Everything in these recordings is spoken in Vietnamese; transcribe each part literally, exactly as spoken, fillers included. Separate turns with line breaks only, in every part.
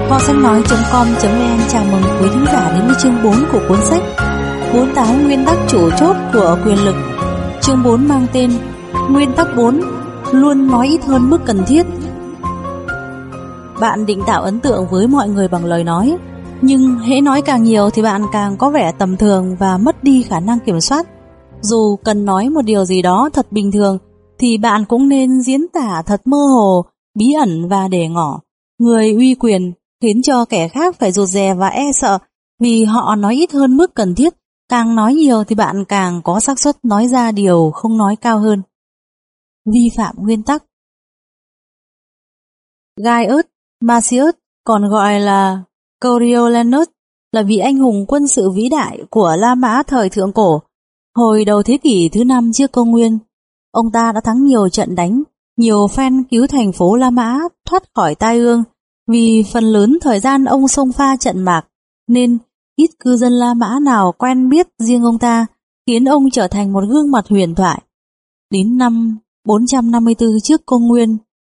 kho sách nói chấm com chấm vn chào mừng quý thính giả đến với chương bốn của cuốn sách bốn mươi tám nguyên tắc chủ chốt của quyền lực. Chương bốn mang tên Nguyên tắc bốn, luôn nói ít hơn mức cần thiết. Bạn định tạo ấn tượng với mọi người bằng lời nói, nhưng hễ nói càng nhiều thì bạn càng có vẻ tầm thường và mất đi khả năng kiểm soát. Dù cần nói một điều gì đó thật bình thường thì bạn cũng nên diễn tả thật mơ hồ, bí ẩn và để ngỏ. Người uy quyền khiến cho kẻ khác phải rụt rè và e sợ vì họ nói ít hơn mức cần thiết. Càng nói nhiều thì bạn càng có xác suất nói ra điều không nói cao hơn. Vi phạm nguyên tắc. Gaius Marcius, còn gọi là Coriolanus, là vị anh hùng quân sự vĩ đại của La Mã thời thượng cổ. Hồi đầu thế kỷ thứ năm trước công nguyên, ông ta đã thắng nhiều trận đánh, nhiều phen cứu thành phố La Mã thoát khỏi tai ương. Vì phần lớn thời gian ông xông pha trận mạc, nên ít cư dân La Mã nào quen biết riêng ông ta, khiến ông trở thành một gương mặt huyền thoại. Đến năm bốn trăm năm mươi tư trước công nguyên,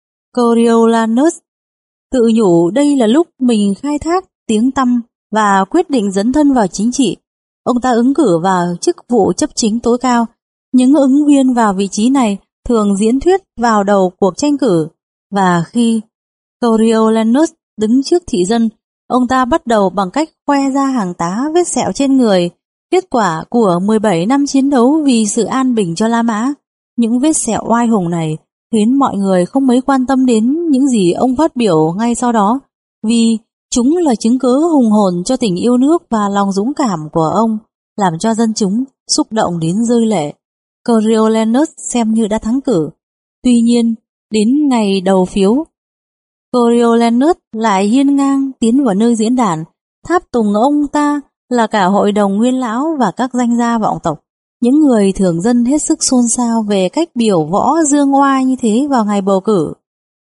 Coriolanus tự nhủ đây là lúc mình khai thác tiếng tăm và quyết định dấn thân vào chính trị. Ông ta ứng cử vào chức vụ chấp chính tối cao. Những ứng viên vào vị trí này thường diễn thuyết vào đầu cuộc tranh cử, và khi Coriolanus đứng trước thị dân, ông ta bắt đầu bằng cách khoe ra hàng tá vết sẹo trên người, kết quả của mười bảy năm chiến đấu vì sự an bình cho La Mã. Những vết sẹo oai hùng này khiến mọi người không mấy quan tâm đến những gì ông phát biểu ngay sau đó, vì chúng là chứng cớ hùng hồn cho tình yêu nước và lòng dũng cảm của ông, làm cho dân chúng xúc động đến rơi lệ. Coriolanus xem như đã thắng cử. Tuy nhiên, đến ngày đầu phiếu, Coriolanus lại hiên ngang tiến vào nơi diễn đàn. Tháp tùng ông ta là cả hội đồng nguyên lão và các danh gia vọng tộc. Những người thường dân hết sức xôn xao về cách biểu võ dương oai như thế vào ngày bầu cử.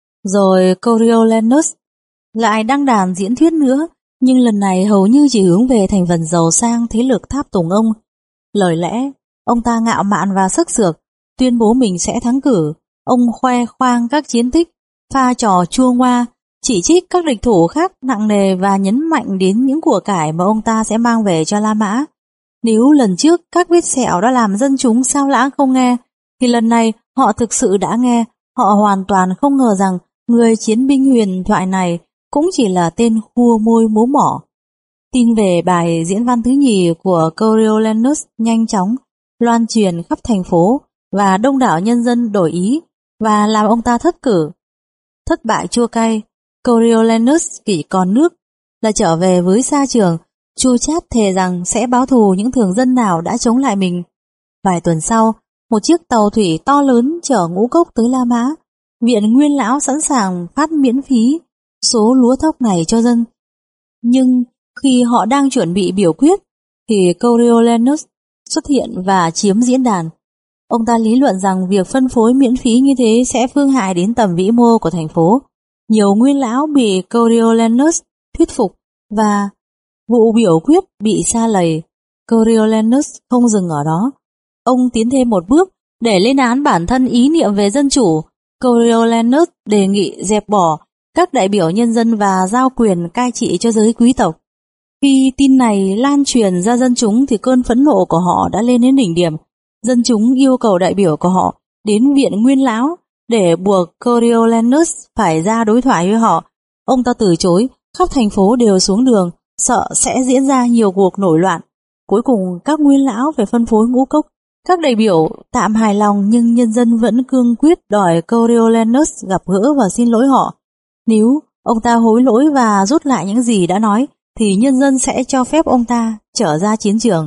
Rồi Coriolanus lại đăng đàn diễn thuyết nữa, nhưng lần này hầu như chỉ hướng về thành phần giàu sang thế lực tháp tùng ông. Lời lẽ, ông ta ngạo mạn và sắc sược, tuyên bố mình sẽ thắng cử. Ông khoe khoang các chiến tích, pha trò chua ngoa, chỉ trích các địch thủ khác nặng nề và nhấn mạnh đến những của cải mà ông ta sẽ mang về cho La Mã. Nếu lần trước các vết sẹo đã làm dân chúng sao lãng không nghe, thì lần này họ thực sự đã nghe. Họ hoàn toàn không ngờ rằng người chiến binh huyền thoại này cũng chỉ là tên khua môi múa mỏ. Tin về bài diễn văn thứ nhì của Coriolanus nhanh chóng loan truyền khắp thành phố, và đông đảo nhân dân đổi ý và làm ông ta thất cử. Thất bại chua cay, Coriolanus chỉ còn nước là trở về với sa trường, chua chát thề rằng sẽ báo thù những thường dân nào đã chống lại mình. Vài tuần sau, một chiếc tàu thủy to lớn chở ngũ cốc tới La Mã. Viện Nguyên Lão sẵn sàng phát miễn phí số lúa thóc này cho dân. Nhưng khi họ đang chuẩn bị biểu quyết, thì Coriolanus xuất hiện và chiếm diễn đàn. Ông ta lý luận rằng việc phân phối miễn phí như thế sẽ phương hại đến tầm vĩ mô của thành phố. Nhiều nguyên lão bị Coriolanus thuyết phục và vụ biểu quyết bị sa lầy. Coriolanus không dừng ở đó. Ông tiến thêm một bước để lên án bản thân ý niệm về dân chủ. Coriolanus đề nghị dẹp bỏ các đại biểu nhân dân và giao quyền cai trị cho giới quý tộc. Khi tin này lan truyền ra dân chúng thì cơn phẫn nộ của họ đã lên đến đỉnh điểm. Dân chúng yêu cầu đại biểu của họ đến viện Nguyên Lão để buộc Coriolanus phải ra đối thoại với họ. Ông ta từ chối, khắp thành phố đều xuống đường, sợ sẽ diễn ra nhiều cuộc nổi loạn. Cuối cùng các nguyên lão phải phân phối ngũ cốc. Các đại biểu tạm hài lòng, nhưng nhân dân vẫn cương quyết đòi Coriolanus gặp gỡ và xin lỗi họ. Nếu ông ta hối lỗi và rút lại những gì đã nói, thì nhân dân sẽ cho phép ông ta trở ra chiến trường.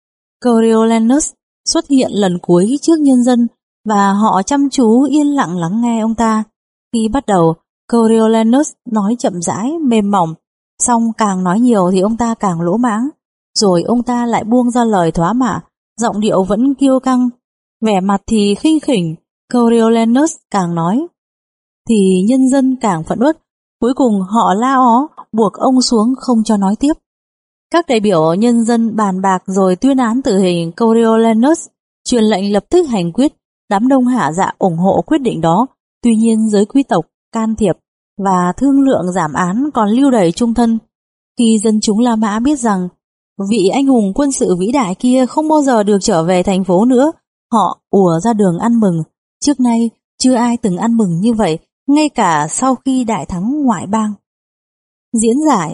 Coriolanus xuất hiện lần cuối trước nhân dân và họ chăm chú yên lặng lắng nghe ông ta. Khi bắt đầu, Coriolanus nói chậm rãi, mềm mỏng, xong càng nói nhiều thì ông ta càng lỗ mãng. Rồi ông ta lại buông ra lời thoá mạ, giọng điệu vẫn kiêu căng, vẻ mặt thì khinh khỉnh. Coriolanus càng nói thì nhân dân càng phẫn uất. Cuối cùng họ la ó, buộc ông xuống không cho nói tiếp. Các đại biểu nhân dân bàn bạc rồi tuyên án tử hình Coriolanus, truyền lệnh lập tức hành quyết. Đám đông hạ dạ ủng hộ quyết định đó. Tuy nhiên giới quý tộc can thiệp và thương lượng giảm án còn lưu đày chung thân. Khi dân chúng La Mã biết rằng vị anh hùng quân sự vĩ đại kia không bao giờ được trở về thành phố nữa, họ ùa ra đường ăn mừng. Trước nay chưa ai từng ăn mừng như vậy, ngay cả sau khi đại thắng ngoại bang. Diễn giải.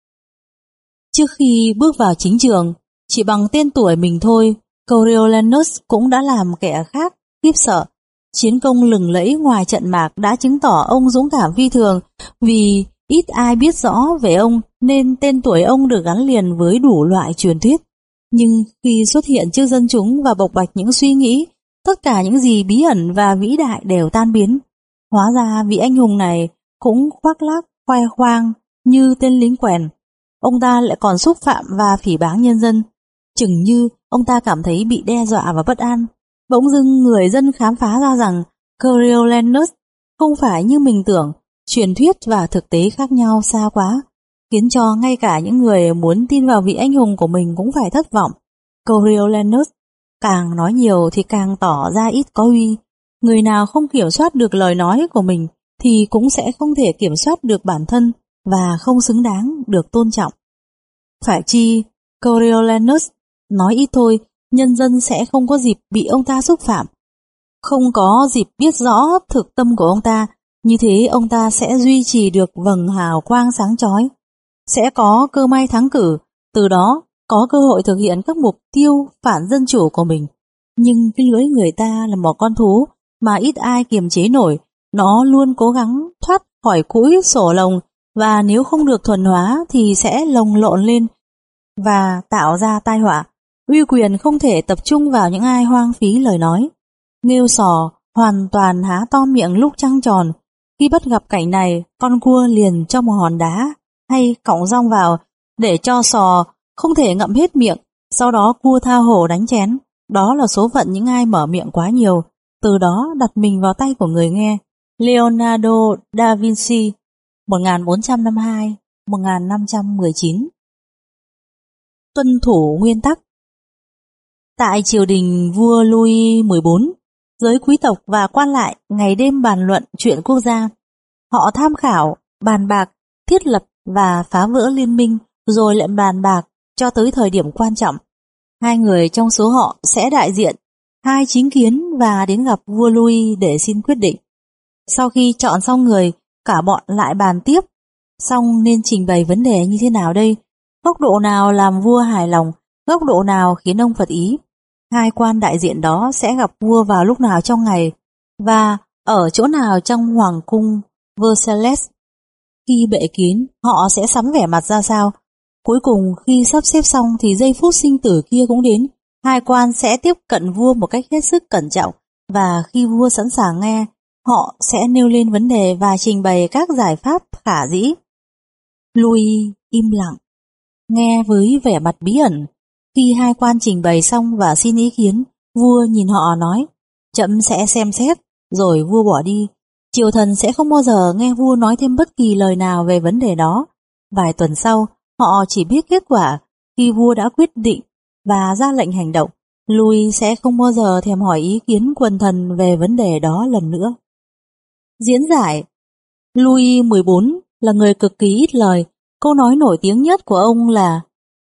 Trước khi bước vào chính trường, chỉ bằng tên tuổi mình thôi, Coriolanus cũng đã làm kẻ khác khiếp sợ. Chiến công lừng lẫy ngoài trận mạc đã chứng tỏ ông dũng cảm phi thường, vì ít ai biết rõ về ông nên tên tuổi ông được gắn liền với đủ loại truyền thuyết. Nhưng khi xuất hiện trước dân chúng và bộc bạch những suy nghĩ, tất cả những gì bí ẩn và vĩ đại đều tan biến. Hóa ra vị anh hùng này cũng khoác lác khoe khoang như tên lính quèn. Ông ta lại còn xúc phạm và phỉ báng nhân dân. Chừng như ông ta cảm thấy bị đe dọa và bất an. Bỗng dưng người dân khám phá ra rằng Coriolanus không phải như mình tưởng, truyền thuyết và thực tế khác nhau xa quá, khiến cho ngay cả những người muốn tin vào vị anh hùng của mình cũng phải thất vọng. Coriolanus càng nói nhiều thì càng tỏ ra ít có uy. Người nào không kiểm soát được lời nói của mình thì cũng sẽ không thể kiểm soát được bản thân và không xứng đáng được tôn trọng. Phải chi, Coriolanus nói ít thôi, nhân dân sẽ không có dịp bị ông ta xúc phạm, không có dịp biết rõ thực tâm của ông ta. Như thế ông ta sẽ duy trì được vầng hào quang sáng chói, sẽ có cơ may thắng cử, từ đó có cơ hội thực hiện các mục tiêu phản dân chủ của mình. Nhưng cái lưỡi người ta là một con thú mà ít ai kiềm chế nổi, nó luôn cố gắng thoát khỏi cũi sổ lồng, và nếu không được thuần hóa thì sẽ lồng lộn lên và tạo ra tai họa. Uy quyền không thể tập trung vào những ai hoang phí lời nói. Nghêu sò hoàn toàn há to miệng lúc trăng tròn. Khi bắt gặp cảnh này, con cua liền cho một hòn đá hay cọng rong vào để cho sò không thể ngậm hết miệng, sau đó cua tha hồ đánh chén. Đó là số phận những ai mở miệng quá nhiều, từ đó đặt mình vào tay của người nghe. Leonardo da Vinci, một nghìn bốn trăm năm mươi hai đến một nghìn năm trăm mười chín. Tuân thủ nguyên tắc. Tại triều đình vua Louis mười bốn, giới quý tộc và quan lại ngày đêm bàn luận chuyện quốc gia. Họ tham khảo, bàn bạc, thiết lập và phá vỡ liên minh, rồi lại bàn bạc cho tới thời điểm quan trọng. Hai người trong số họ sẽ đại diện hai chính kiến và đến gặp vua Louis để xin quyết định. Sau khi chọn xong người, cả bọn lại bàn tiếp, xong nên trình bày vấn đề như thế nào đây? Góc độ nào làm vua hài lòng, góc độ nào khiến ông phật ý? Hai quan đại diện đó sẽ gặp vua vào lúc nào trong ngày, và ở chỗ nào trong hoàng cung Versailles? Khi bệ kiến, họ sẽ sắm vẻ mặt ra sao? Cuối cùng khi sắp xếp xong thì giây phút sinh tử kia cũng đến. Hai quan sẽ tiếp cận vua một cách hết sức cẩn trọng, và khi vua sẵn sàng nghe, họ sẽ nêu lên vấn đề và trình bày các giải pháp khả dĩ. Louis im lặng, nghe với vẻ mặt bí ẩn. Khi hai quan trình bày xong và xin ý kiến, vua nhìn họ nói, chậm sẽ xem xét, rồi vua bỏ đi. Triều thần sẽ không bao giờ nghe vua nói thêm bất kỳ lời nào về vấn đề đó. Vài tuần sau, họ chỉ biết kết quả khi vua đã quyết định và ra lệnh hành động. Louis sẽ không bao giờ thèm hỏi ý kiến quần thần về vấn đề đó lần nữa. Diễn giải. Louis mười bốn là người cực kỳ ít lời. Câu nói nổi tiếng nhất của ông là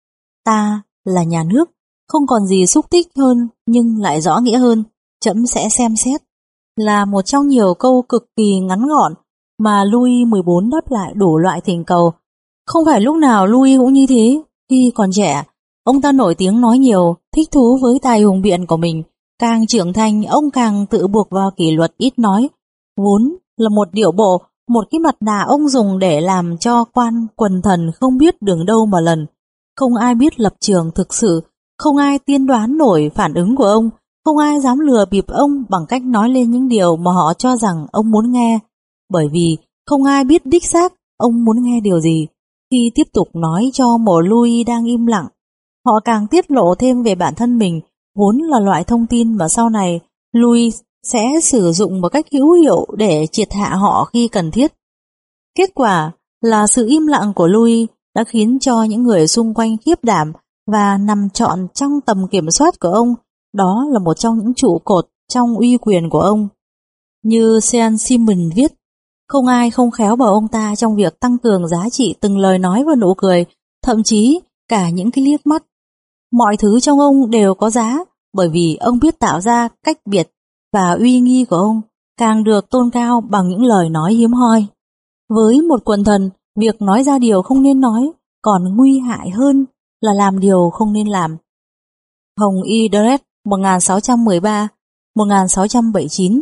ta là nhà nước, không còn gì xúc tích hơn nhưng lại rõ nghĩa hơn, trẫm sẽ xem xét, là một trong nhiều câu cực kỳ ngắn gọn mà Louis mười bốn đáp lại đủ loại thỉnh cầu. Không phải lúc nào Louis cũng như thế. Khi còn trẻ, ông ta nổi tiếng nói nhiều, thích thú với tài hùng biện của mình. Càng trưởng thành, ông càng tự buộc vào kỷ luật ít nói, vốn là một điệu bộ, một cái mặt nạ ông dùng để làm cho quan quần thần không biết đường đâu mà lần. Không ai biết lập trường thực sự, không ai tiên đoán nổi phản ứng của ông, không ai dám lừa bịp ông bằng cách nói lên những điều mà họ cho rằng ông muốn nghe, bởi vì không ai biết đích xác ông muốn nghe điều gì. Khi tiếp tục nói cho một Louis đang im lặng, họ càng tiết lộ thêm về bản thân mình, vốn là loại thông tin mà sau này Louis sẽ sử dụng một cách hữu hiệu để triệt hạ họ khi cần thiết. Kết quả là sự im lặng của Louis đã khiến cho những người xung quanh khiếp đảm và nằm trọn trong tầm kiểm soát của ông. Đó là một trong những trụ cột trong uy quyền của ông. Như Saint-Simon viết, Không ai không khéo bảo ông ta trong việc tăng cường giá trị từng lời nói và nụ cười, thậm chí cả những cái liếc mắt. Mọi thứ trong ông đều có giá, bởi vì ông biết tạo ra cách biệt, và uy nghi của ông càng được tôn cao bằng những lời nói hiếm hoi. Với một quần thần, việc nói ra điều không nên nói còn nguy hại hơn là làm điều không nên làm. Hồng Idret một nghìn sáu trăm mười ba đến một nghìn sáu trăm bảy mươi chín.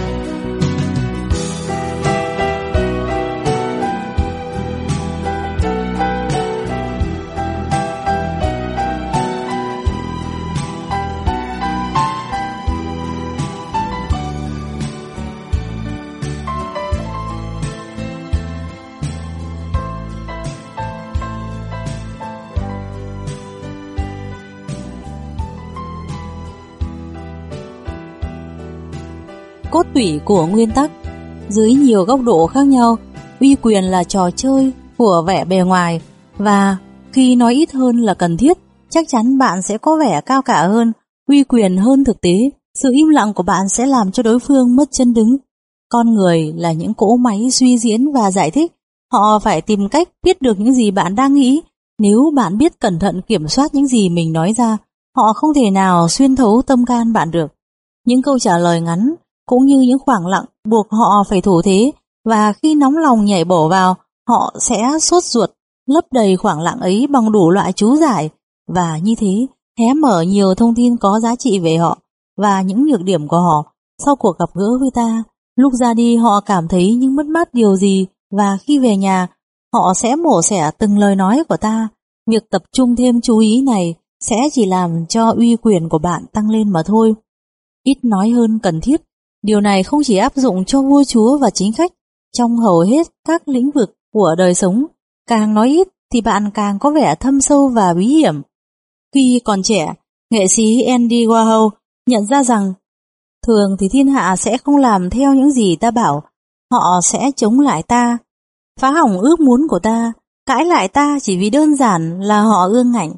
Cốt tủy của nguyên tắc. Dưới nhiều góc độ khác nhau, uy quyền là trò chơi của vẻ bề ngoài, và khi nói ít hơn là cần thiết, chắc chắn bạn sẽ có vẻ cao cả hơn, uy quyền hơn thực tế. Sự im lặng của bạn sẽ làm cho đối phương mất chân đứng. Con người là những cỗ máy suy diễn và giải thích. Họ phải tìm cách biết được những gì bạn đang nghĩ. Nếu bạn biết cẩn thận kiểm soát những gì mình nói ra, họ không thể nào xuyên thấu tâm can bạn được. Những câu trả lời ngắn cũng như những khoảng lặng buộc họ phải thủ thế, và khi nóng lòng nhảy bổ vào, họ sẽ sốt ruột lấp đầy khoảng lặng ấy bằng đủ loại chú giải, và như thế hé mở nhiều thông tin có giá trị về họ và những nhược điểm của họ. Sau cuộc gặp gỡ với ta, lúc ra đi họ cảm thấy những mất mát điều gì, và khi về nhà họ sẽ mổ xẻ từng lời nói của ta. Việc tập trung thêm chú ý này sẽ chỉ làm cho uy quyền của bạn tăng lên mà thôi. Ít nói hơn cần thiết. Điều này không chỉ áp dụng cho vua chúa và chính khách, trong hầu hết các lĩnh vực của đời sống. Càng nói ít thì bạn càng có vẻ thâm sâu và bí hiểm. Khi còn trẻ, nghệ sĩ Andy Warhol nhận ra rằng thường thì thiên hạ sẽ không làm theo những gì ta bảo, họ sẽ chống lại ta, phá hỏng ước muốn của ta, cãi lại ta chỉ vì đơn giản là họ ương ngạnh.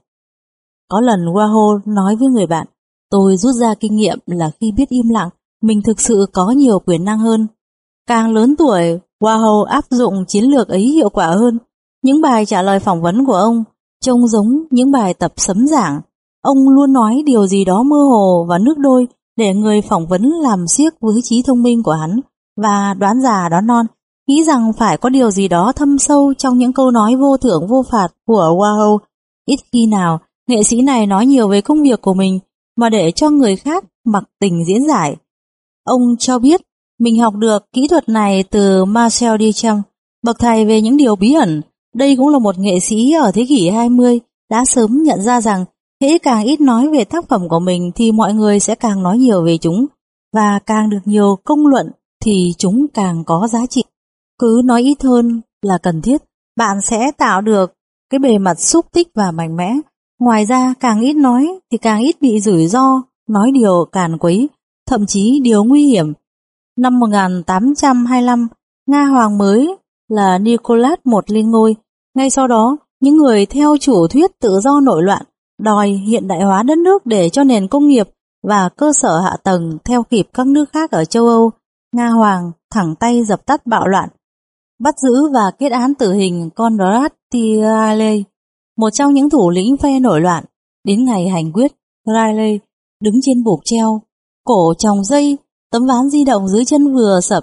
Có lần Warhol nói với người bạn, tôi rút ra kinh nghiệm là khi biết im lặng, mình thực sự có nhiều quyền năng hơn. Càng lớn tuổi, Warhol áp dụng chiến lược ấy hiệu quả hơn. Những bài trả lời phỏng vấn của ông trông giống những bài tập sấm giảng. Ông luôn nói điều gì đó mơ hồ và nước đôi để người phỏng vấn làm xiếc với trí thông minh của hắn, và đoán già đoán non, nghĩ rằng phải có điều gì đó thâm sâu trong những câu nói vô thưởng vô phạt của Warhol. Ít khi nào nghệ sĩ này nói nhiều về công việc của mình mà để cho người khác mặc tình diễn giải. Ông cho biết mình học được kỹ thuật này từ Marcel Duchamp, bậc thầy về những điều bí ẩn. Đây cũng là một nghệ sĩ ở thế kỷ hai mươi đã sớm nhận ra rằng hễ càng ít nói về tác phẩm của mình thì mọi người sẽ càng nói nhiều về chúng, và càng được nhiều công luận thì chúng càng có giá trị. Cứ nói ít hơn là cần thiết, bạn sẽ tạo được cái bề mặt xúc tích và mạnh mẽ. Ngoài ra, càng ít nói thì càng ít bị rủi ro, nói điều càn quấy, thậm chí điều nguy hiểm. Năm một nghìn tám trăm hai mươi lăm, Nga Hoàng mới là Nicholas I lên ngôi. Ngay sau đó, những người theo chủ thuyết tự do nội loạn đòi hiện đại hóa đất nước để cho nền công nghiệp và cơ sở hạ tầng theo kịp các nước khác ở châu Âu. Nga Hoàng thẳng tay dập tắt bạo loạn, bắt giữ và kết án tử hình Konrad Riley, một trong những thủ lĩnh phe nổi loạn. Đến ngày hành quyết, Riley đứng trên bục treo, cổ tròng dây, tấm ván di động dưới chân vừa sập.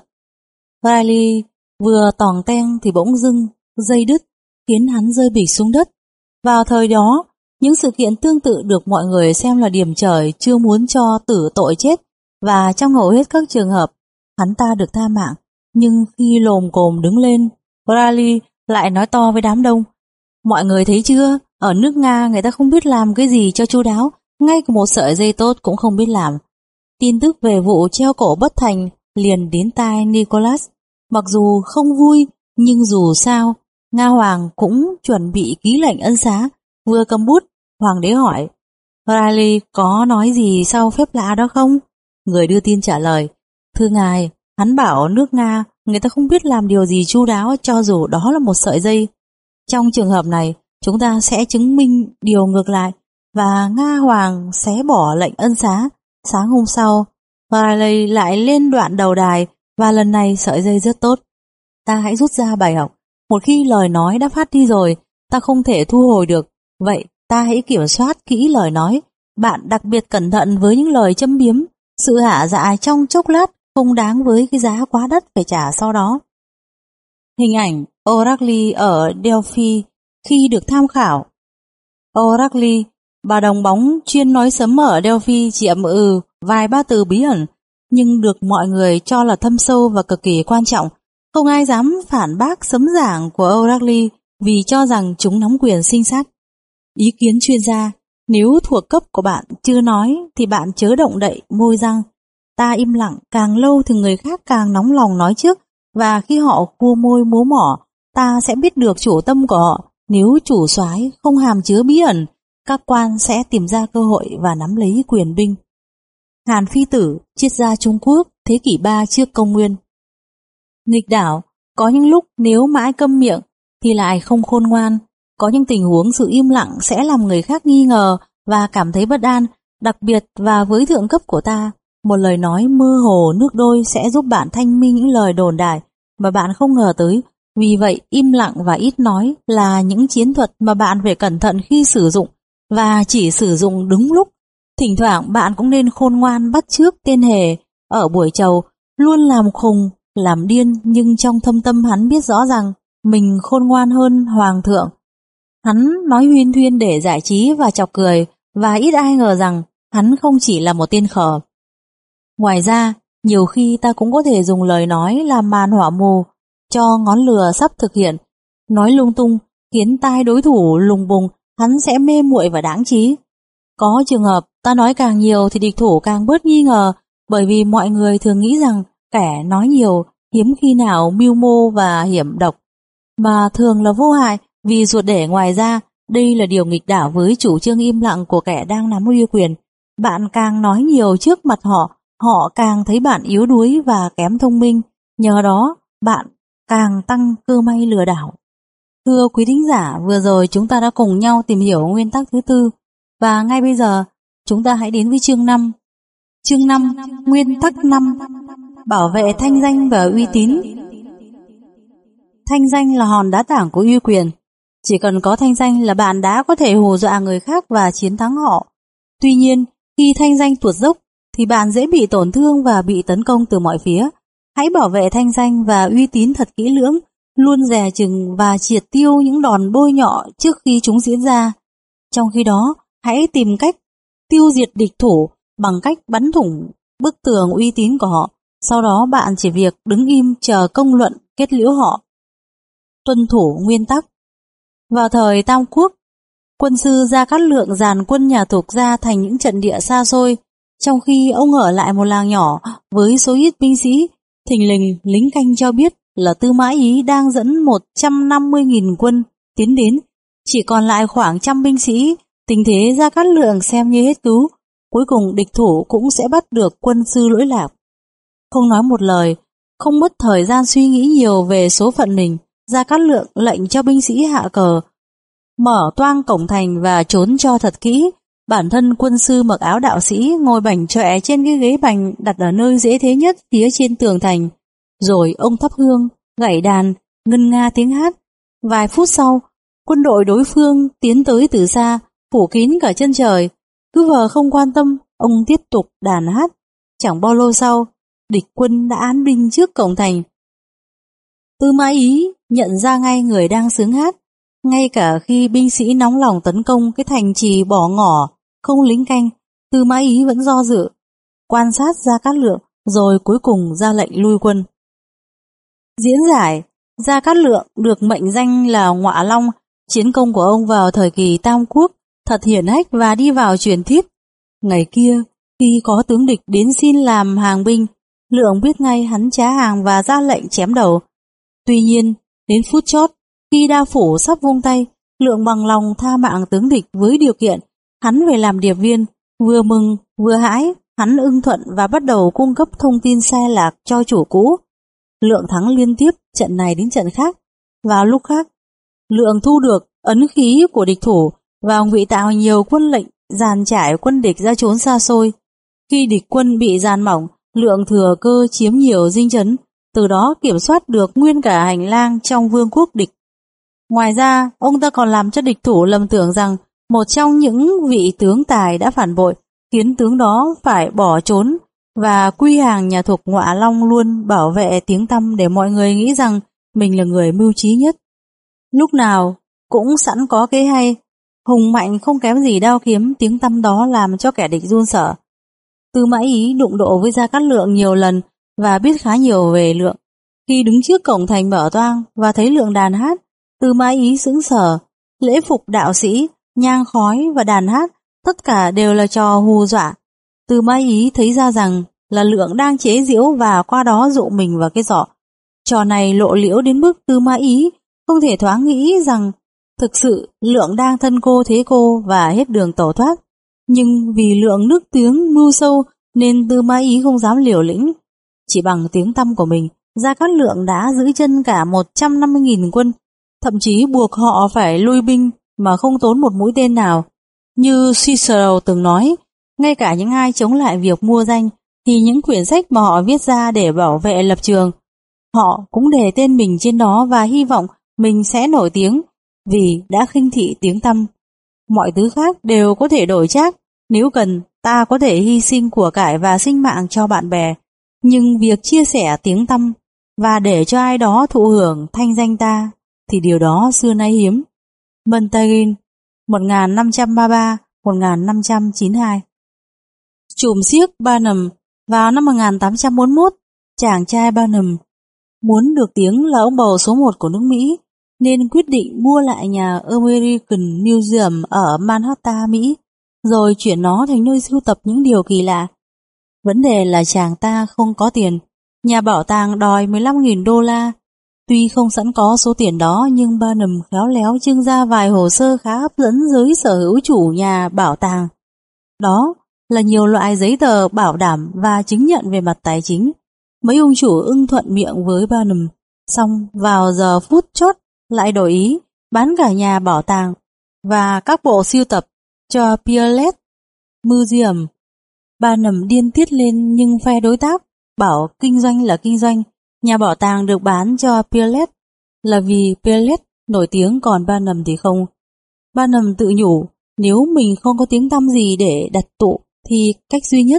Riley vừa tòng teng thì bỗng dưng dây đứt, khiến hắn rơi bịch xuống đất. Vào thời đó, những sự kiện tương tự được mọi người xem là điềm trời chưa muốn cho tử tội chết, và trong hầu hết các trường hợp, hắn ta được tha mạng. Nhưng khi lồm cồm đứng lên, Riley lại nói to với đám đông, mọi người thấy chưa, ở nước Nga người ta không biết làm cái gì cho chu đáo, ngay cả một sợi dây tốt cũng không biết làm. Tin tức về vụ treo cổ bất thành liền đến tai Nicholas. Mặc dù không vui, nhưng dù sao, Nga Hoàng cũng chuẩn bị ký lệnh ân xá. Vừa cầm bút, Hoàng đế hỏi, Riley có nói gì sau phép lạ đó không? Người đưa tin trả lời, thưa ngài, hắn bảo nước Nga người ta không biết làm điều gì chu đáo cho dù đó là một sợi dây. Trong trường hợp này, chúng ta sẽ chứng minh điều ngược lại, và Nga Hoàng sẽ bỏ lệnh ân xá. Sáng hôm sau, Riley lại lên đoạn đầu đài, và lần này sợi dây rất tốt. ta hãy rút ra bài học. Một khi lời nói đã phát đi rồi, ta không thể thu hồi được. Vậy ta hãy kiểm soát kỹ lời nói. Bạn đặc biệt cẩn thận với những lời châm biếm. Sự hả dạ trong chốc lát không đáng với cái giá quá đắt phải trả sau đó. Hình ảnh Oracle ở Delphi khi được tham khảo. Oracle, bà đồng bóng chuyên nói sấm ở Delphi, chỉ ậm ừ vài ba từ bí ẩn, nhưng được mọi người cho là thâm sâu và cực kỳ quan trọng. Không ai dám phản bác sấm giảng của Oracle vì cho rằng chúng nắm quyền sinh sát. Ý kiến chuyên gia: nếu thuộc cấp của bạn chưa nói thì bạn chớ động đậy môi răng. Ta im lặng càng lâu thì người khác càng nóng lòng nói trước, và khi họ cua môi múa mỏ, ta sẽ biết được chủ tâm của họ. Nếu chủ soái không hàm chứa bí ẩn, các quan sẽ tìm ra cơ hội và nắm lấy quyền binh. Hàn Phi Tử, triết gia Trung Quốc, thế kỷ ba trước công nguyên. Nghịch đảo, có những lúc nếu mãi câm miệng thì lại không khôn ngoan. Có những tình huống sự im lặng sẽ làm người khác nghi ngờ và cảm thấy bất an, đặc biệt và với thượng cấp của ta. Một lời nói mơ hồ nước đôi sẽ giúp bạn thanh minh những lời đồn đại mà bạn không ngờ tới. Vì vậy, im lặng và ít nói là những chiến thuật mà bạn phải cẩn thận khi sử dụng, và chỉ sử dụng đúng lúc. Thỉnh thoảng bạn cũng nên khôn ngoan bắt chước tên hề ở buổi chầu, luôn làm khùng, làm điên, nhưng trong thâm tâm hắn biết rõ rằng mình khôn ngoan hơn hoàng thượng. Hắn nói huyên thuyên để giải trí và chọc cười, và ít ai ngờ rằng hắn không chỉ là một tên khờ. Ngoài ra, nhiều khi ta cũng có thể dùng lời nói làm màn hỏa mù cho ngón lừa sắp thực hiện. Nói lung tung khiến tai đối thủ lùng bùng, hắn sẽ mê muội và đáng trí. Có trường hợp ta nói càng nhiều thì địch thủ càng bớt nghi ngờ, bởi vì mọi người thường nghĩ rằng kẻ nói nhiều hiếm khi nào mưu mô và hiểm độc, mà thường là vô hại vì ruột để ngoài ra. Đây là điều nghịch đảo với chủ trương im lặng của kẻ đang nắm uy quyền. Bạn càng nói nhiều trước mặt họ, họ càng thấy bạn yếu đuối và kém thông minh. Nhờ đó, bạn càng tăng cơ may lừa đảo. Thưa quý thính giả, vừa rồi chúng ta đã cùng nhau tìm hiểu nguyên tắc thứ tư, và ngay bây giờ chúng ta hãy đến với chương năm. Chương năm, nguyên tắc năm, bảo vệ thanh danh và uy tín. Thanh danh là hòn đá tảng của uy quyền. Chỉ cần có thanh danh là bạn đã có thể hù dọa người khác và chiến thắng họ. Tuy nhiên, khi thanh danh tuột dốc thì bạn dễ bị tổn thương và bị tấn công từ mọi phía. Hãy bảo vệ thanh danh và uy tín thật kỹ lưỡng, luôn dè chừng và triệt tiêu những đòn bôi nhọ trước khi chúng diễn ra. Trong khi đó, hãy tìm cách tiêu diệt địch thủ bằng cách bắn thủng bức tường uy tín của họ. Sau đó bạn chỉ việc đứng im chờ công luận kết liễu họ. Tuân thủ nguyên tắc. Vào thời Tam Quốc, quân sư Gia Cát Lượng dàn quân nhà Thục ra thành những trận địa xa xôi, trong khi ông ở lại một làng nhỏ với số ít binh sĩ. Thình lình lính canh cho biết là Tư Mã Ý đang dẫn một trăm năm mươi nghìn quân tiến đến, chỉ còn lại khoảng trăm binh sĩ. Tình thế Gia Cát Lượng xem như hết cứu. Cuối cùng địch thủ cũng sẽ bắt được quân sư lỗi lạc. Không nói một lời, không mất thời gian suy nghĩ nhiều về số phận mình, Gia Cát Lượng lệnh cho binh sĩ hạ cờ, mở toang cổng thành và trốn cho thật kỹ. Bản thân quân sư mặc áo đạo sĩ ngồi bảnh chọe trên cái ghế bành đặt ở nơi dễ thế nhất phía trên tường thành. Rồi ông thắp hương, gảy đàn, ngân nga tiếng hát. Vài phút sau, quân đội đối phương tiến tới từ xa, phủ kín cả chân trời. Cứ vờ không quan tâm, ông tiếp tục đàn hát. Chẳng bao lâu sau, địch quân đã án binh trước cổng thành. Tư Mã Ý nhận ra ngay người đang sướng hát. Ngay cả khi binh sĩ nóng lòng tấn công cái thành trì bỏ ngỏ, không lính canh, Tư Mã Ý vẫn do dự, quan sát Gia Cát Lượng, rồi cuối cùng ra lệnh lui quân. Diễn giải, Gia Cát Lượng được mệnh danh là Ngọa Long. Chiến công của ông vào thời kỳ Tam Quốc thật hiển hách và đi vào truyền thuyết. Ngày kia, khi có tướng địch đến xin làm hàng binh, Lượng biết ngay hắn trá hàng và ra lệnh chém đầu. Tuy nhiên, đến phút chót, khi đa phủ sắp vung tay, Lượng bằng lòng tha mạng tướng địch với điều kiện hắn phải làm điệp viên. Vừa mừng vừa hãi, hắn ưng thuận và bắt đầu cung cấp thông tin sai lạc cho chủ cũ. Lượng thắng liên tiếp trận này đến trận khác. Vào lúc khác, Lượng thu được ấn khí của địch thủ và ngụy tạo nhiều quân lệnh dàn trải quân địch ra trốn xa xôi. Khi địch quân bị dàn mỏng, Lượng thừa cơ chiếm nhiều dinh trấn. từ đó kiểm soát được nguyên cả hành lang trong vương quốc địch. Ngoài ra, ông ta còn làm cho địch thủ lầm tưởng rằng một trong những vị tướng tài đã phản bội, khiến tướng đó phải bỏ trốn và quy hàng nhà thuộc Ngọa Long luôn bảo vệ tiếng tăm để mọi người nghĩ rằng mình là người mưu trí nhất. Lúc nào cũng sẵn có kế hay, hùng mạnh không kém gì đao kiếm, tiếng tăm đó làm cho kẻ địch run sợ. Tư Mã Ý đụng độ với Gia Cát Lượng nhiều lần và biết khá nhiều về Lượng. Khi đứng trước cổng thành Mở Toang và thấy Lượng đàn hát, Tư Mã Ý sững sờ. Lễ phục đạo sĩ, nhang khói và đàn hát tất cả đều là trò hù dọa. Tư Mã Ý thấy ra rằng là Lượng đang chế giễu và qua đó dụ mình vào cái giỏ. Trò này lộ liễu đến mức Tư Mã Ý không thể thoáng nghĩ rằng thực sự Lượng đang thân cô thế cô và hết đường tẩu thoát. Nhưng vì Lượng nước tiếng mưu sâu nên Tư Mã Ý không dám liều lĩnh. Chỉ bằng tiếng tăm của mình, Gia Cát Lượng đã giữ chân cả một trăm năm mươi nghìn quân, thậm chí buộc họ phải lui binh mà không tốn một mũi tên nào. Như Cicero từng nói, ngay cả những ai chống lại việc mua danh thì những quyển sách mà họ viết ra để bảo vệ lập trường, họ cũng để tên mình trên đó và hy vọng mình sẽ nổi tiếng vì đã khinh thị tiếng tăm. Mọi thứ khác đều có thể đổi trác, nếu cần ta có thể hy sinh của cải và sinh mạng cho bạn bè, nhưng việc chia sẻ tiếng tăm và để cho ai đó thụ hưởng thanh danh ta thì điều đó xưa nay hiếm. Montaigne, một nghìn năm trăm ba mươi ba đến một nghìn năm trăm chín mươi hai. Trùm xiếc Barnum. Vào năm một nghìn tám trăm bốn mươi mốt, chàng trai Barnum muốn được tiếng là ông bầu số một của nước Mỹ nên quyết định mua lại nhà American Museum ở Manhattan, Mỹ, rồi chuyển nó thành nơi sưu tập những điều kỳ lạ. Vấn đề là chàng ta không có tiền. Nhà bảo tàng đòi mười lăm nghìn đô la. Tuy không sẵn có số tiền đó nhưng Barnum khéo léo trưng ra vài hồ sơ khá hấp dẫn giới sở hữu chủ nhà bảo tàng. Đó là nhiều loại giấy tờ bảo đảm và chứng nhận về mặt tài chính. Mấy ông chủ ưng thuận miệng với Barnum, xong vào giờ phút chót lại đổi ý bán cả nhà bảo tàng và các bộ sưu tập cho Peerless Museum. Barnum điên tiết lên nhưng phe đối tác bảo kinh doanh là kinh doanh, nhà bảo tàng được bán cho Peerless là vì Peerless nổi tiếng còn Barnum thì không. Barnum tự nhủ nếu mình không có tiếng tăm gì để đặt tụ thì cách duy nhất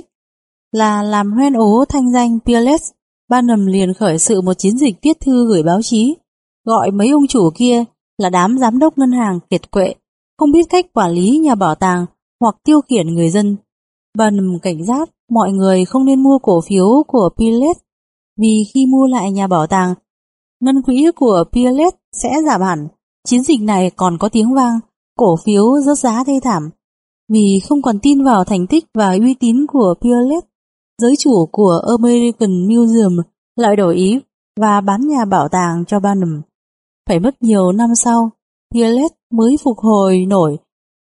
là làm hoen ố thanh danh Peerless. Barnum liền khởi sự một chiến dịch viết thư gửi báo chí, gọi mấy ông chủ kia là đám giám đốc ngân hàng kiệt quệ, không biết cách quản lý nhà bảo tàng hoặc tiêu khiển người dân. Barnum cảnh giác mọi người không nên mua cổ phiếu của Peerless vì khi mua lại nhà bảo tàng, ngân quỹ của Peerless sẽ giảm hẳn. Chiến dịch này còn có tiếng vang, cổ phiếu rớt giá thê thảm. Vì không còn tin vào thành tích và uy tín của Peerless, giới chủ của American Museum lại đổi ý và bán nhà bảo tàng cho Barnum. Phải mất nhiều năm sau, Peerless mới phục hồi nổi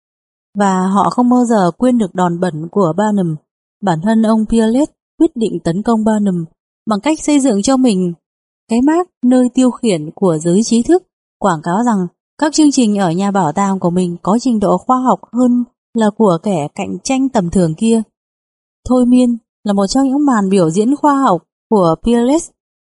và họ không bao giờ quên được đòn bẩn của Barnum. Bản thân ông Peerless quyết định tấn công Barnum bằng cách xây dựng cho mình cái mác nơi tiêu khiển của giới trí thức, quảng cáo rằng các chương trình ở nhà bảo tàng của mình có trình độ khoa học hơn là của kẻ cạnh tranh tầm thường kia. Thôi miên là một trong những màn biểu diễn khoa học của Peerless,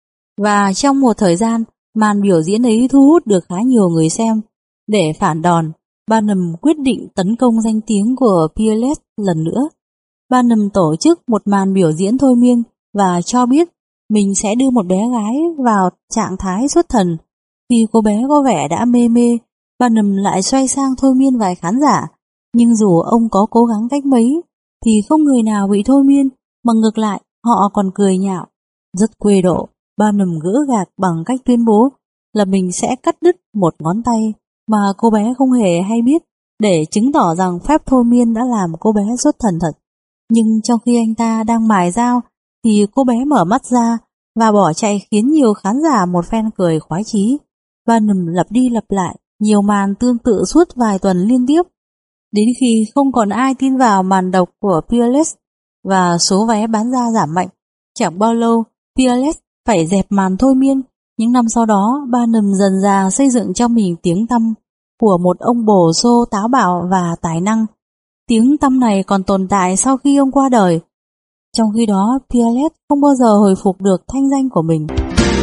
và trong một thời gian, màn biểu diễn ấy thu hút được khá nhiều người xem. Để phản đòn, Barnum quyết định tấn công danh tiếng của Peerless lần nữa. Barnum tổ chức một màn biểu diễn thôi miên và cho biết mình sẽ đưa một bé gái vào trạng thái xuất thần. Khi cô bé có vẻ đã mê mê, Barnum lại xoay sang thôi miên vài khán giả. Nhưng dù ông có cố gắng cách mấy, thì không người nào bị thôi miên, mà ngược lại họ còn cười nhạo. Rất quê độ, Barnum gỡ gạc bằng cách tuyên bố là mình sẽ cắt đứt một ngón tay mà cô bé không hề hay biết, để chứng tỏ rằng phép thôi miên đã làm cô bé xuất thần thật. Nhưng trong khi anh ta đang mài dao thì cô bé mở mắt ra và bỏ chạy, khiến nhiều khán giả một phen cười khoái chí. Barnum lặp đi lặp lại nhiều màn tương tự suốt vài tuần liên tiếp, đến khi không còn ai tin vào màn độc của Peerless và số vé bán ra giảm mạnh. Chẳng bao lâu, Peerless phải dẹp màn thôi miên. Những năm sau đó, Barnum dần dà xây dựng cho mình tiếng tăm của một ông bổ xô táo bạo và tài năng. Tiếng tăm này còn tồn tại sau khi ông qua đời. Trong khi đó, Peerless không bao giờ hồi phục được thanh danh của mình.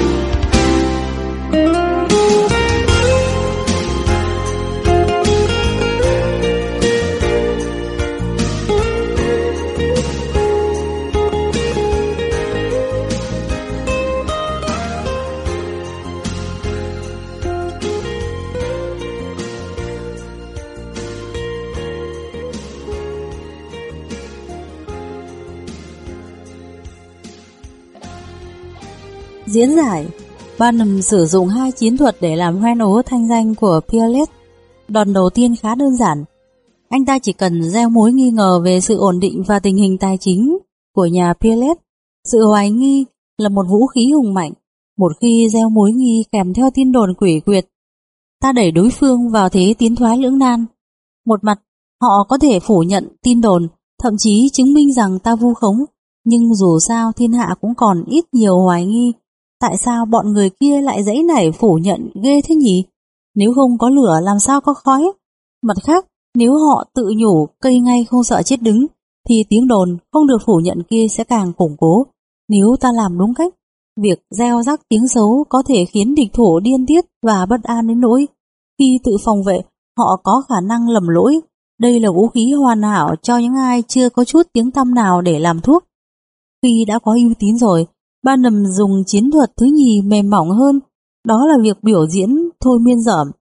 Diễn giải, Barnum sử dụng hai chiến thuật để làm hoen ố thanh danh của Peerless. Đòn đầu tiên khá đơn giản. Anh ta chỉ cần gieo mối nghi ngờ về sự ổn định và tình hình tài chính của nhà Peerless. Sự hoài nghi là một vũ khí hùng mạnh. Một khi gieo mối nghi kèm theo tin đồn quỷ quyệt, ta đẩy đối phương vào thế tiến thoái lưỡng nan. Một mặt, họ có thể phủ nhận tin đồn, thậm chí chứng minh rằng ta vu khống. Nhưng dù sao thiên hạ cũng còn ít nhiều hoài nghi. Tại sao bọn người kia lại dãy nảy phủ nhận ghê thế nhỉ? Nếu không có lửa làm sao có khói? Mặt khác, nếu họ tự nhủ cây ngay không sợ chết đứng, thì tiếng đồn không được phủ nhận kia sẽ càng củng cố. Nếu ta làm đúng cách, việc gieo rắc tiếng xấu có thể khiến địch thủ điên tiết và bất an đến nỗi khi tự phòng vệ, họ có khả năng lầm lỗi. Đây là vũ khí hoàn hảo cho những ai chưa có chút tiếng tăm nào để làm thuốc. Khi đã có uy tín rồi, Barnum dùng chiến thuật thứ nhì mềm mỏng hơn, đó là việc biểu diễn thôi miên dởm.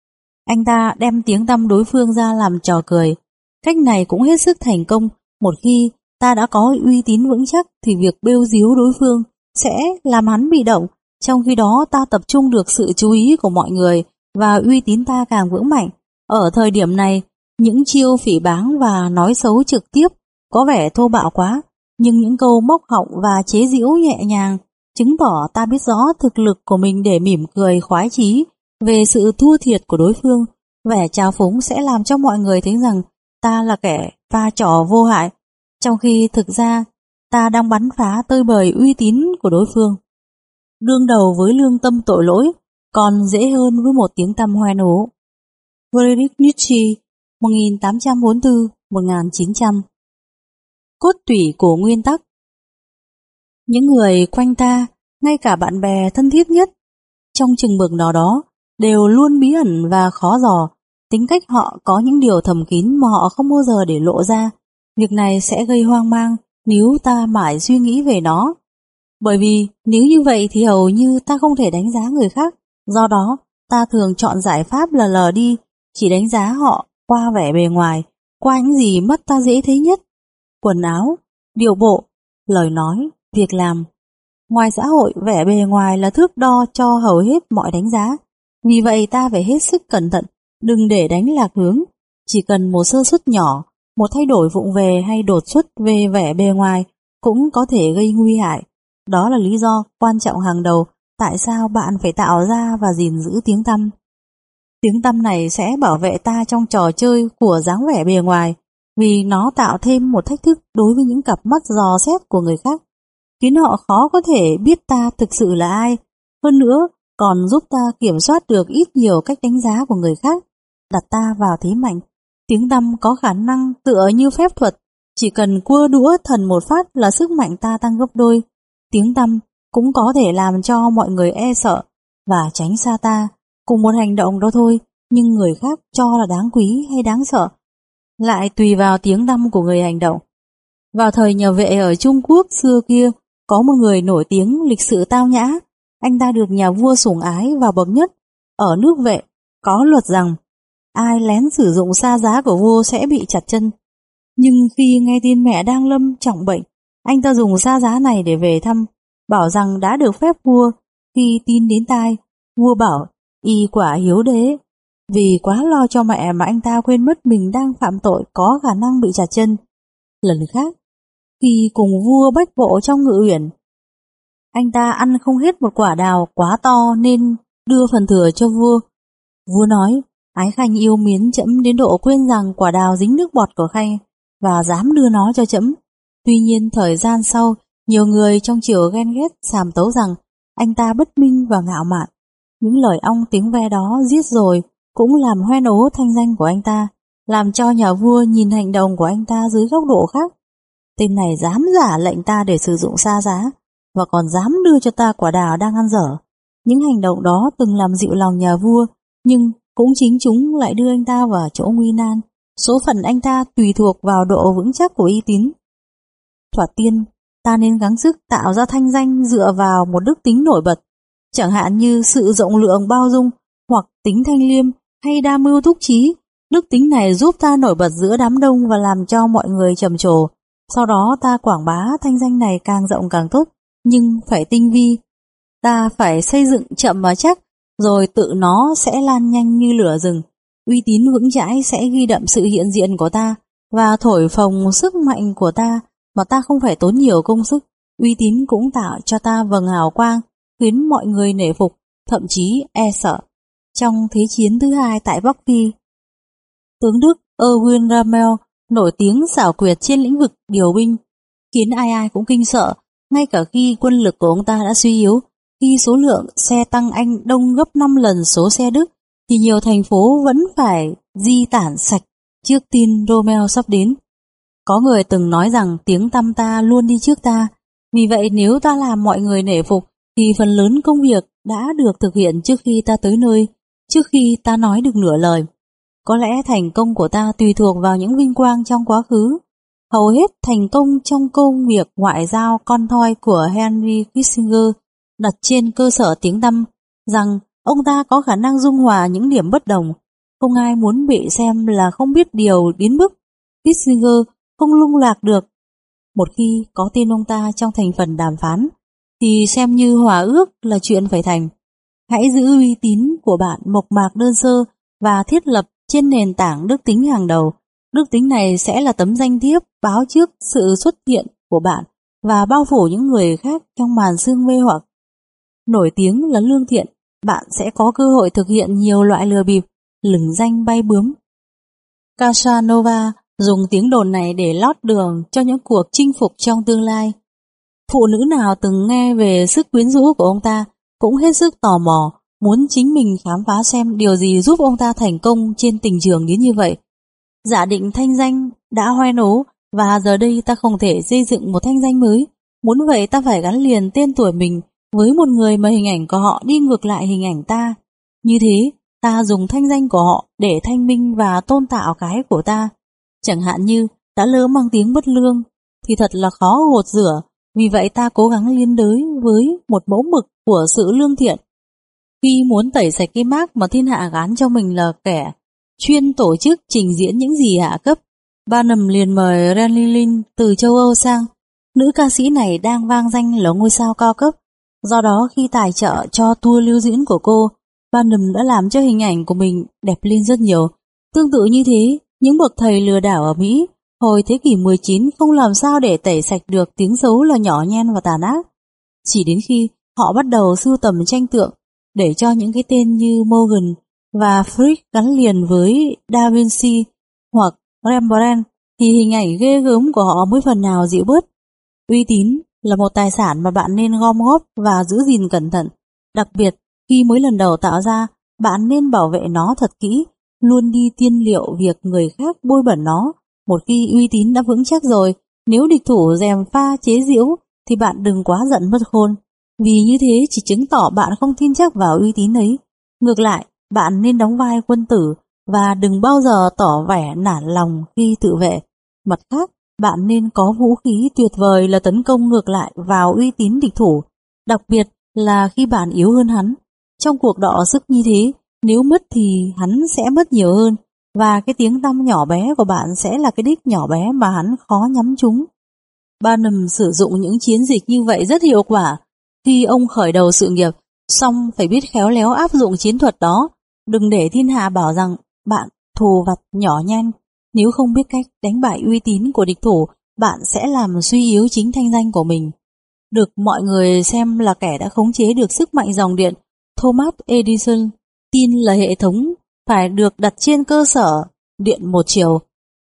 Anh ta đem tiếng tăm đối phương ra làm trò cười. Cách này cũng hết sức thành công. Một khi ta đã có uy tín vững chắc thì việc bêu díu đối phương sẽ làm hắn bị động. Trong khi đó ta tập trung được sự chú ý của mọi người và uy tín ta càng vững mạnh. Ở thời điểm này, những chiêu phỉ báng và nói xấu trực tiếp có vẻ thô bạo quá, nhưng những câu móc họng và chế giễu nhẹ nhàng chứng tỏ ta biết rõ thực lực của mình để mỉm cười khoái chí về sự thua thiệt của đối phương. Vẻ trào phúng sẽ làm cho mọi người thấy rằng ta là kẻ pha trò vô hại, trong khi thực ra ta đang bắn phá tơi bời uy tín của đối phương. Đương đầu với lương tâm tội lỗi còn dễ hơn với một tiếng tăm hoen ố. Friedrich Nietzsche, một nghìn tám trăm bốn mươi tư đến một nghìn chín trăm. Cốt tủy của nguyên tắc. Những người quanh ta, ngay cả bạn bè thân thiết nhất, trong chừng mực nào đó, đều luôn bí ẩn và khó dò. Tính cách họ có những điều thầm kín mà họ không bao giờ để lộ ra. Việc này sẽ gây hoang mang nếu ta mãi suy nghĩ về nó. Bởi vì nếu như vậy thì hầu như ta không thể đánh giá người khác. Do đó, ta thường chọn giải pháp là lờ đi, chỉ đánh giá họ qua vẻ bề ngoài, qua những gì mắt ta dễ thấy nhất. Quần áo, điệu bộ, lời nói, việc làm. Ngoài xã hội, vẻ bề ngoài là thước đo cho hầu hết mọi đánh giá. Vì vậy ta phải hết sức cẩn thận, đừng để đánh lạc hướng. Chỉ cần một sơ suất nhỏ, một thay đổi vụng về hay đột xuất về vẻ bề ngoài cũng có thể gây nguy hại. Đó là lý do quan trọng hàng đầu tại sao bạn phải tạo ra và gìn giữ tiếng tăm. Tiếng tăm này sẽ bảo vệ ta trong trò chơi của dáng vẻ bề ngoài, vì nó tạo thêm một thách thức đối với những cặp mắt dò xét của người khác, khiến họ khó có thể biết ta thực sự là ai. Hơn nữa, còn giúp ta kiểm soát được ít nhiều cách đánh giá của người khác, đặt ta vào thế mạnh. Tiếng tăm có khả năng tựa như phép thuật, chỉ cần cua đũa thần một phát là sức mạnh ta tăng gấp đôi. Tiếng tăm cũng có thể làm cho mọi người e sợ và tránh xa ta. Cùng một hành động đó thôi, nhưng người khác cho là đáng quý hay đáng sợ lại tùy vào tiếng tăm của người hành động. Vào thời nhà Vệ ở Trung Quốc xưa kia, có một người nổi tiếng lịch sự tao nhã. Anh ta được nhà vua sủng ái vào bậc nhất. Ở nước Vệ có luật rằng ai lén sử dụng sa giá của vua sẽ bị chặt chân. Nhưng khi nghe tin mẹ đang lâm trọng bệnh, anh ta dùng sa giá này để về thăm, bảo rằng đã được phép vua. Khi tin đến tai, vua bảo y quả hiếu đế. Vì quá lo cho mẹ mà anh ta quên mất mình đang phạm tội có khả năng bị chặt chân. Lần khác, khi cùng vua bách bộ trong ngự uyển, anh ta ăn không hết một quả đào quá to nên đưa phần thừa cho vua. Vua nói, ái khanh yêu mến trẫm đến độ quên rằng quả đào dính nước bọt của khanh và dám đưa nó cho trẫm. Tuy nhiên thời gian sau, nhiều người trong triều ghen ghét sàm tấu rằng anh ta bất minh và ngạo mạn. Những lời ong tiếng ve đó giết rồi cũng làm hoen ố thanh danh của anh ta, làm cho nhà vua nhìn hành động của anh ta dưới góc độ khác. Tên này dám giả lệnh ta để sử dụng sa giá và còn dám đưa cho ta quả đào đang ăn dở. Những hành động đó từng làm dịu lòng nhà vua, nhưng cũng chính chúng lại đưa anh ta vào chỗ nguy nan. Số phận anh ta tùy thuộc vào độ vững chắc của uy tín. Thoạt tiên, ta nên gắng sức tạo ra thanh danh dựa vào một đức tính nổi bật, chẳng hạn như sự rộng lượng bao dung, hoặc tính thanh liêm, hay đa mưu túc trí. Đức tính này giúp ta nổi bật giữa đám đông và làm cho mọi người trầm trồ. Sau đó ta quảng bá thanh danh này càng rộng càng tốt, nhưng phải tinh vi. Ta phải xây dựng chậm và chắc, rồi tự nó sẽ lan nhanh như lửa rừng. Uy tín vững chãi sẽ ghi đậm sự hiện diện của ta và thổi phồng sức mạnh của ta mà ta không phải tốn nhiều công sức. Uy tín cũng tạo cho ta vầng hào quang, khiến mọi người nể phục, thậm chí e sợ. Trong Thế chiến thứ hai tại Bắc Phi, tướng Đức Erwin Rommel nổi tiếng xảo quyệt trên lĩnh vực điều binh, khiến ai ai cũng kinh sợ, ngay cả khi quân lực của ông ta đã suy yếu. Khi số lượng xe tăng Anh đông gấp năm lần số xe Đức, thì nhiều thành phố vẫn phải di tản sạch trước tin Rommel sắp đến. Có người từng nói rằng tiếng tăm ta luôn đi trước ta, vì vậy nếu ta làm mọi người nể phục, thì phần lớn công việc đã được thực hiện trước khi ta tới nơi, trước khi ta nói được nửa lời. Có lẽ thành công của ta tùy thuộc vào những vinh quang trong quá khứ. Hầu hết thành công trong công việc ngoại giao con thoi của Henry Kissinger đặt trên cơ sở tiếng tăm rằng ông ta có khả năng dung hòa những điểm bất đồng. Không ai muốn bị xem là không biết điều đến mức Kissinger không lung lạc được. Một khi có tên ông ta trong thành phần đàm phán, thì xem như hòa ước là chuyện phải thành. Hãy giữ uy tín của bạn mộc mạc đơn sơ và thiết lập trên nền tảng đức tính hàng đầu. Đức tính này sẽ là tấm danh thiếp báo trước sự xuất hiện của bạn và bao phủ những người khác trong màn sương mê hoặc. Nổi tiếng là lương thiện, bạn sẽ có cơ hội thực hiện nhiều loại lừa bịp, lừng danh bay bướm. Casanova dùng tiếng đồn này để lót đường cho những cuộc chinh phục trong tương lai. Phụ nữ nào từng nghe về sức quyến rũ của ông ta cũng hết sức tò mò, muốn chính mình khám phá xem điều gì giúp ông ta thành công trên tình trường đến như vậy. Giả định thanh danh đã hoen ố, và giờ đây ta không thể xây dựng một thanh danh mới. Muốn vậy ta phải gắn liền tên tuổi mình với một người mà hình ảnh của họ đi ngược lại hình ảnh ta. Như thế, ta dùng thanh danh của họ để thanh minh và tôn tạo cái của ta. Chẳng hạn như đã lỡ mang tiếng bất lương, thì thật là khó gột rửa. Vì vậy ta cố gắng liên đới với một mẫu mực của sự lương thiện. Khi muốn tẩy sạch cái mác mà thiên hạ gán cho mình là kẻ chuyên tổ chức trình diễn những gì hạ cấp, Barnum liền mời Renilyn từ châu Âu sang. Nữ ca sĩ này đang vang danh là ngôi sao cao cấp. Do đó khi tài trợ cho tour lưu diễn của cô, Barnum đã làm cho hình ảnh của mình đẹp lên rất nhiều. Tương tự như thế, những bậc thầy lừa đảo ở Mỹ hồi thế kỷ mười chín không làm sao để tẩy sạch được tiếng xấu là nhỏ nhen và tàn ác. Chỉ đến khi họ bắt đầu sưu tầm tranh tượng để cho những cái tên như Morgan và Frick gắn liền với Da Vinci hoặc Rembrandt, thì hình ảnh ghê gớm của họ mới phần nào dịu bớt. Uy tín là một tài sản mà bạn nên gom góp và giữ gìn cẩn thận. Đặc biệt khi mới lần đầu tạo ra, bạn nên bảo vệ nó thật kỹ, luôn đi tiên liệu việc người khác bôi bẩn nó. Một khi uy tín đã vững chắc rồi, nếu địch thủ gièm pha chế giễu thì bạn đừng quá giận mất khôn, vì như thế chỉ chứng tỏ bạn không tin chắc vào uy tín ấy. Ngược lại, bạn nên đóng vai quân tử và đừng bao giờ tỏ vẻ nản lòng khi tự vệ. Mặt khác, bạn nên có vũ khí tuyệt vời là tấn công ngược lại vào uy tín địch thủ, đặc biệt là khi bạn yếu hơn hắn. Trong cuộc đọ sức như thế, nếu mất thì hắn sẽ mất nhiều hơn, và cái tiếng tăm nhỏ bé của bạn sẽ là cái đích nhỏ bé mà hắn khó nhắm trúng. Barnum sử dụng những chiến dịch như vậy rất hiệu quả. Khi ông khởi đầu sự nghiệp, song phải biết khéo léo áp dụng chiến thuật đó. Đừng để thiên hạ bảo rằng bạn thù vặt nhỏ nhen. Nếu không biết cách đánh bại uy tín của địch thủ, bạn sẽ làm suy yếu chính thanh danh của mình. Được mọi người xem là kẻ đã khống chế được sức mạnh dòng điện, Thomas Edison tin là hệ thống phải được đặt trên cơ sở điện một chiều.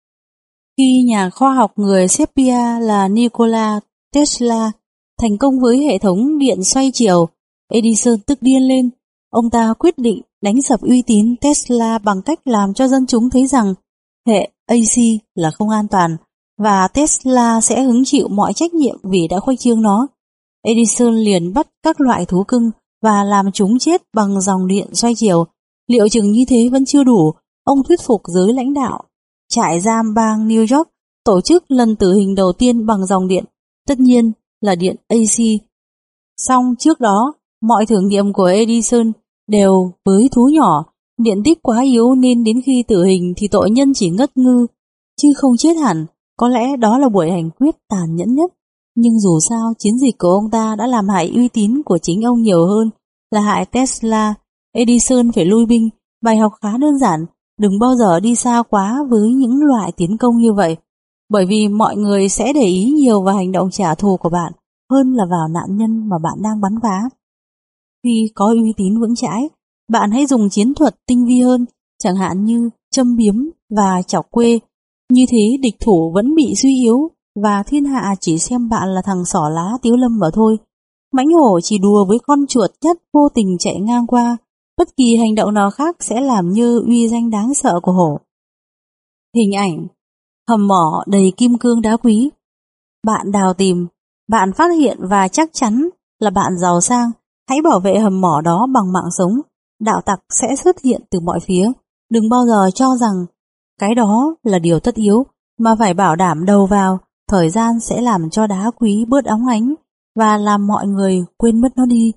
Khi nhà khoa học người Serbia là Nikola Tesla thành công với hệ thống điện xoay chiều, Edison tức điên lên. Ông ta quyết định đánh sập uy tín Tesla bằng cách làm cho dân chúng thấy rằng hệ a xê là không an toàn và Tesla sẽ hứng chịu mọi trách nhiệm vì đã khuếch trương nó. Edison liền bắt các loại thú cưng và làm chúng chết bằng dòng điện xoay chiều. Liệu chừng như thế vẫn chưa đủ, ông thuyết phục giới lãnh đạo trại giam bang New York tổ chức lần tử hình đầu tiên bằng dòng điện, tất nhiên là điện a xê. Song trước đó, mọi thử nghiệm của Edison đều với thú nhỏ, điện tích quá yếu nên đến khi tử hình thì tội nhân chỉ ngất ngư, chứ không chết hẳn. Có lẽ đó là buổi hành quyết tàn nhẫn nhất. Nhưng dù sao, chiến dịch của ông ta đã làm hại uy tín của chính ông nhiều hơn là hại Tesla. Edison phải lui binh. Bài học khá đơn giản, đừng bao giờ đi xa quá với những loại tiến công như vậy, bởi vì mọi người sẽ để ý nhiều vào hành động trả thù của bạn hơn là vào nạn nhân mà bạn đang bắn phá. Khi có uy tín vững chãi, bạn hãy dùng chiến thuật tinh vi hơn, chẳng hạn như châm biếm và chọc quê. Như thế địch thủ vẫn bị suy yếu và thiên hạ chỉ xem bạn là thằng xỏ lá tiếu lâm mà thôi. Mãnh hổ chỉ đùa với con chuột nhất vô tình chạy ngang qua, bất kỳ hành động nào khác sẽ làm như uy danh đáng sợ của hổ. Hình ảnh hầm mỏ đầy kim cương đá quý. Bạn đào tìm, bạn phát hiện và chắc chắn là bạn giàu sang. Hãy bảo vệ hầm mỏ đó bằng mạng sống. Đạo tặc sẽ xuất hiện từ mọi phía. Đừng bao giờ cho rằng cái đó là điều tất yếu, mà phải bảo đảm đầu vào. Thời gian sẽ làm cho đá quý bớt óng ánh và làm mọi người quên mất nó đi.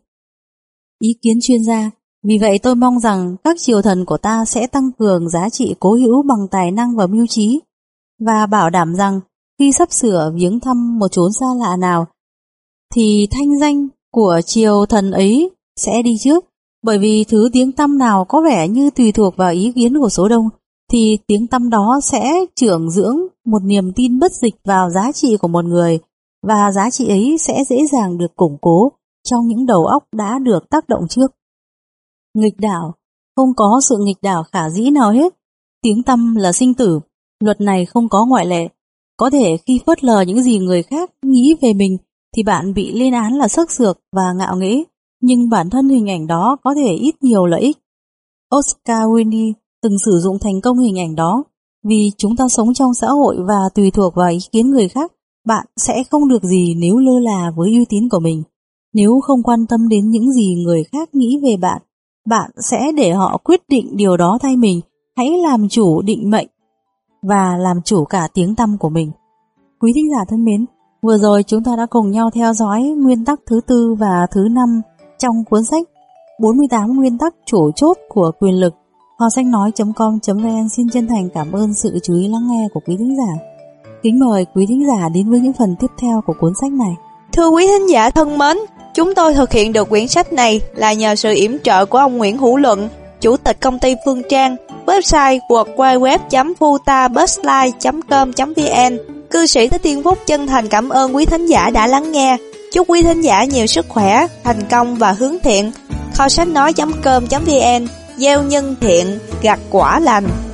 Ý kiến chuyên gia. Vì vậy tôi mong rằng các triều thần của ta sẽ tăng cường giá trị cố hữu bằng tài năng và mưu trí, và bảo đảm rằng khi sắp sửa viếng thăm một chốn xa lạ nào thì thanh danh của triều thần ấy sẽ đi trước. Bởi vì thứ tiếng tăm nào có vẻ như tùy thuộc vào ý kiến của số đông, thì tiếng tăm đó sẽ trưởng dưỡng một niềm tin bất dịch vào giá trị của một người, và giá trị ấy sẽ dễ dàng được củng cố trong những đầu óc đã được tác động trước. Nghịch đảo, không có sự nghịch đảo khả dĩ nào hết. Tiếng tăm là sinh tử, luật này không có ngoại lệ. Có thể khi phớt lờ những gì người khác nghĩ về mình thì bạn bị lên án là xức xược và ngạo nghễ, nhưng bản thân hình ảnh đó có thể ít nhiều lợi ích. Oscar Wilde từng sử dụng thành công hình ảnh đó. Vì chúng ta sống trong xã hội và tùy thuộc vào ý kiến người khác, bạn sẽ không được gì nếu lơ là với uy tín của mình. Nếu không quan tâm đến những gì người khác nghĩ về bạn, bạn sẽ để họ quyết định điều đó thay mình. Hãy làm chủ định mệnh và làm chủ cả tiếng tăm của mình. Quý thính giả thân mến, vừa rồi chúng ta đã cùng nhau theo dõi nguyên tắc thứ tư và thứ năm trong cuốn sách bốn mươi tám nguyên tắc chủ chốt của quyền lực. Kho sách nói chấm com chấm vn xin chân thành cảm ơn sự chú ý lắng nghe của quý thính giả. Kính mời quý thính giả đến với những phần tiếp theo của cuốn sách này.
Thưa quý thính giả thân mến, chúng tôi thực hiện được quyển sách này là nhờ sự yểm trợ của ông Nguyễn Hữu Luận, Chủ tịch công ty Phương Trang, website w w w chấm futabusline chấm com chấm vn. Cư sĩ Thích Thiên Phúc chân thành cảm ơn quý thính giả đã lắng nghe. Chúc quý thính giả nhiều sức khỏe, thành công và hướng thiện. Kho sách nói chấm com chấm vn, gieo nhân thiện, gặt quả lành.